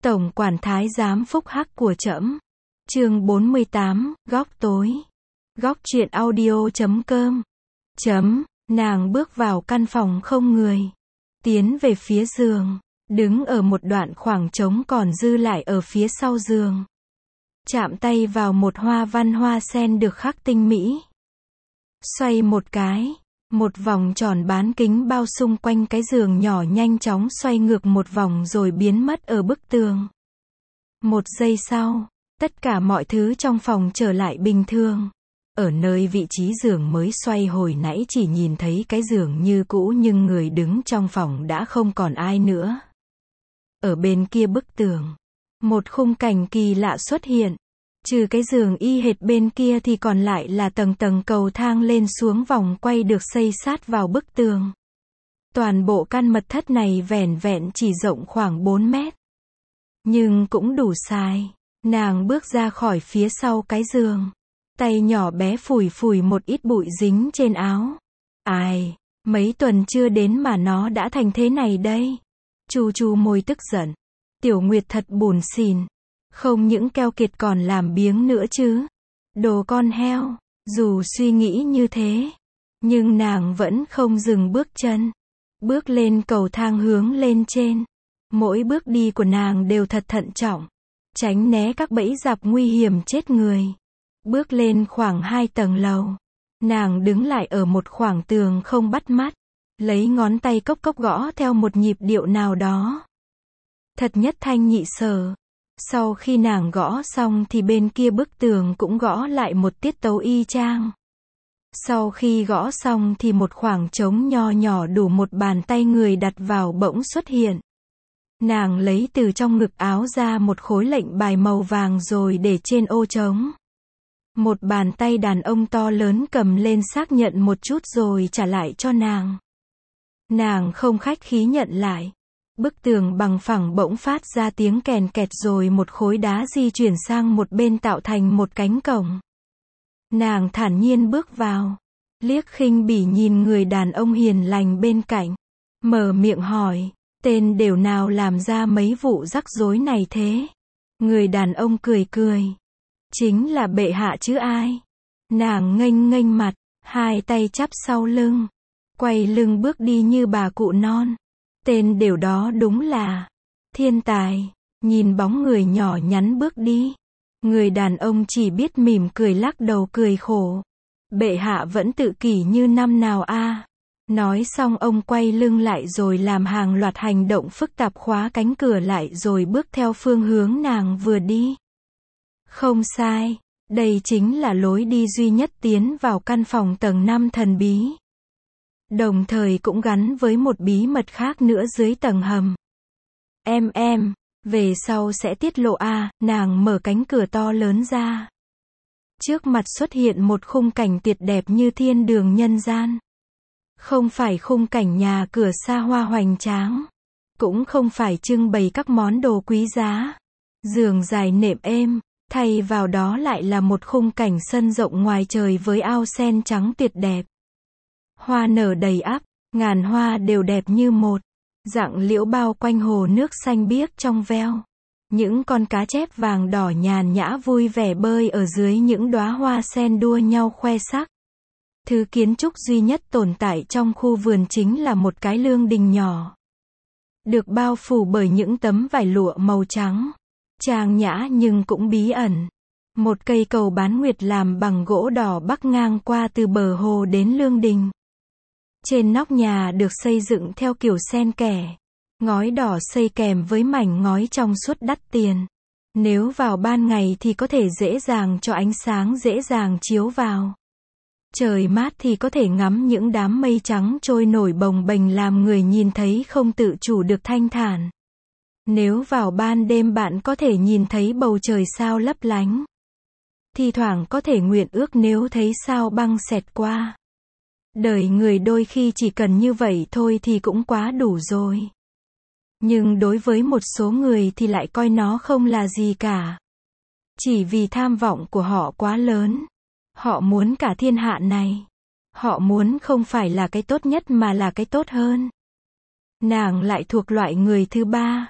Tổng quản thái giám phúc hắc của trẫm. Chương 48, góc tối. Góc truyện audio.com. Nàng bước vào căn phòng không người. Tiến về phía giường. Đứng ở một đoạn khoảng trống còn dư lại ở phía sau giường. Chạm tay vào một hoa văn hoa sen được khắc tinh mỹ. Xoay một cái. Một vòng tròn bán kính bao xung quanh cái giường nhỏ nhanh chóng xoay ngược một vòng rồi biến mất ở bức tường. Một giây sau, tất cả mọi thứ trong phòng trở lại bình thường. Ở nơi vị trí giường mới xoay hồi nãy chỉ nhìn thấy cái giường như cũ nhưng người đứng trong phòng đã không còn ai nữa. Ở bên kia bức tường, một khung cảnh kỳ lạ xuất hiện. Trừ cái giường y hệt bên kia thì còn lại là tầng tầng cầu thang lên xuống vòng quay được xây sát vào bức tường. Toàn bộ căn mật thất này vẻn vẹn chỉ rộng khoảng 4 mét. Nhưng cũng đủ xài. Nàng bước ra khỏi phía sau cái giường. Tay nhỏ bé phủi phủi một ít bụi dính trên áo. Ai, mấy tuần chưa đến mà nó đã thành thế này đây. Chu chu môi tức giận. Tiểu Nguyệt thật buồn xỉn. Không những keo kiệt còn làm biếng nữa chứ. Đồ con heo. Dù suy nghĩ như thế, nhưng nàng vẫn không dừng bước chân. Bước lên cầu thang hướng lên trên. Mỗi bước đi của nàng đều thật thận trọng. Tránh né các bẫy dập nguy hiểm chết người. Bước lên khoảng 2 tầng lầu. Nàng đứng lại ở một khoảng tường không bắt mắt. Lấy ngón tay cốc cốc gõ theo một nhịp điệu nào đó. Thật nhất thanh nhị sở. Sau khi nàng gõ xong thì bên kia bức tường cũng gõ lại một tiết tấu y chang. Sau khi gõ xong thì một khoảng trống nho nhỏ đủ một bàn tay người đặt vào bỗng xuất hiện. Nàng lấy từ trong ngực áo ra một khối lệnh bài màu vàng rồi để trên ô trống. Một bàn tay đàn ông to lớn cầm lên xác nhận một chút rồi trả lại cho nàng. Nàng không khách khí nhận lại. Bức tường bằng phẳng bỗng phát ra tiếng kèn kẹt rồi một khối đá di chuyển sang một bên tạo thành một cánh cổng. Nàng thản nhiên bước vào. Liếc khinh bỉ nhìn người đàn ông hiền lành bên cạnh. Mở miệng hỏi, tên đều nào làm ra mấy vụ rắc rối này thế? Người đàn ông cười cười. Chính là bệ hạ chứ ai? Nàng nghênh nghênh mặt, hai tay chắp sau lưng. Quay lưng bước đi như bà cụ non. Tên đều đó đúng là thiên tài. Nhìn bóng người nhỏ nhắn bước đi. Người đàn ông chỉ biết mỉm cười lắc đầu cười khổ. Bệ hạ vẫn tự kỷ như năm nào a? Nói xong ông quay lưng lại rồi làm hàng loạt hành động phức tạp khóa cánh cửa lại rồi bước theo phương hướng nàng vừa đi. Không sai, đây chính là lối đi duy nhất tiến vào căn phòng tầng 5 thần bí. Đồng thời cũng gắn với một bí mật khác nữa dưới tầng hầm. Em, về sau sẽ tiết lộ a. Nàng mở cánh cửa to lớn ra. Trước mặt xuất hiện một khung cảnh tuyệt đẹp như thiên đường nhân gian. Không phải khung cảnh nhà cửa xa hoa hoành tráng. Cũng không phải trưng bày các món đồ quý giá. Giường dài nệm êm, thay vào đó lại là một khung cảnh sân rộng ngoài trời với ao sen trắng tuyệt đẹp. Hoa nở đầy ắp, ngàn hoa đều đẹp như một. Rặng liễu bao quanh hồ nước xanh biếc trong veo. Những con cá chép vàng đỏ nhàn nhã vui vẻ bơi ở dưới những đóa hoa sen đua nhau khoe sắc. Thứ kiến trúc duy nhất tồn tại trong khu vườn chính là một cái lương đình nhỏ. Được bao phủ bởi những tấm vải lụa màu trắng. Trang nhã nhưng cũng bí ẩn. Một cây cầu bán nguyệt làm bằng gỗ đỏ bắc ngang qua từ bờ hồ đến lương đình. Trên nóc nhà được xây dựng theo kiểu sen kẻ. Ngói đỏ xây kèm với mảnh ngói trong suốt đắt tiền. Nếu vào ban ngày thì có thể dễ dàng cho ánh sáng dễ dàng chiếu vào. Trời mát thì có thể ngắm những đám mây trắng trôi nổi bồng bềnh làm người nhìn thấy không tự chủ được thanh thản. Nếu vào ban đêm bạn có thể nhìn thấy bầu trời sao lấp lánh. Thi thoảng có thể nguyện ước nếu thấy sao băng xẹt qua. Đời người đôi khi chỉ cần như vậy thôi thì cũng quá đủ rồi. Nhưng đối với một số người thì lại coi nó không là gì cả. Chỉ vì tham vọng của họ quá lớn. Họ muốn cả thiên hạ này. Họ muốn không phải là cái tốt nhất mà là cái tốt hơn. Nàng lại thuộc loại người thứ ba.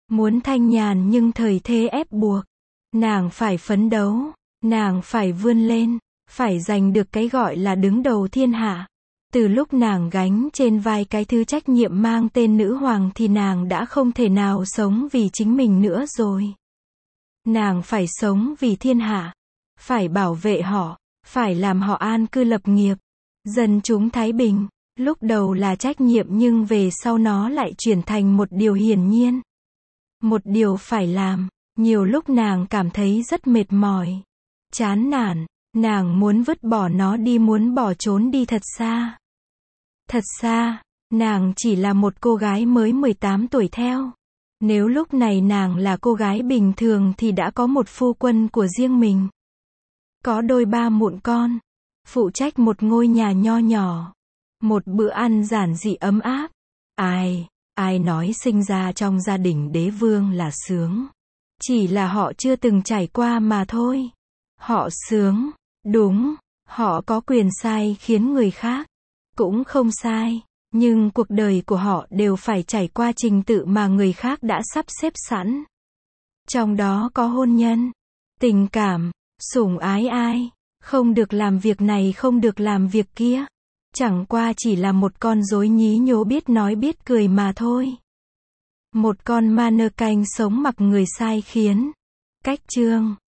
Muốn thanh nhàn nhưng thời thế ép buộc. Nàng phải phấn đấu, nàng phải vươn lên, phải giành được cái gọi là đứng đầu thiên hạ. Từ lúc nàng gánh trên vai cái thứ trách nhiệm mang tên nữ hoàng thì nàng đã không thể nào sống vì chính mình nữa rồi. Nàng phải sống vì thiên hạ, phải bảo vệ họ, phải làm họ an cư lập nghiệp, dân chúng thái bình. Lúc đầu là trách nhiệm nhưng về sau nó lại chuyển thành một điều hiển nhiên. Một điều phải làm. Nhiều lúc nàng cảm thấy rất mệt mỏi, chán nản, nàng muốn vứt bỏ nó đi, muốn bỏ trốn đi thật xa. Thật xa, nàng chỉ là một cô gái mới 18 tuổi theo. Nếu lúc này nàng là cô gái bình thường thì đã có một phu quân của riêng mình. Có đôi ba mụn con, phụ trách một ngôi nhà nho nhỏ, một bữa ăn giản dị ấm áp. Ai nói sinh ra trong gia đình đế vương là sướng. Chỉ là họ chưa từng trải qua mà thôi. Họ sướng, đúng, họ có quyền sai khiến người khác, cũng không sai, nhưng cuộc đời của họ đều phải trải qua trình tự mà người khác đã sắp xếp sẵn. Trong đó có hôn nhân, tình cảm, sủng ái ai, không được làm việc này không được làm việc kia. Chẳng qua chỉ là một con rối nhí nhố biết nói biết cười mà thôi. Một con mannequin sống mặc người sai khiến. Cách chương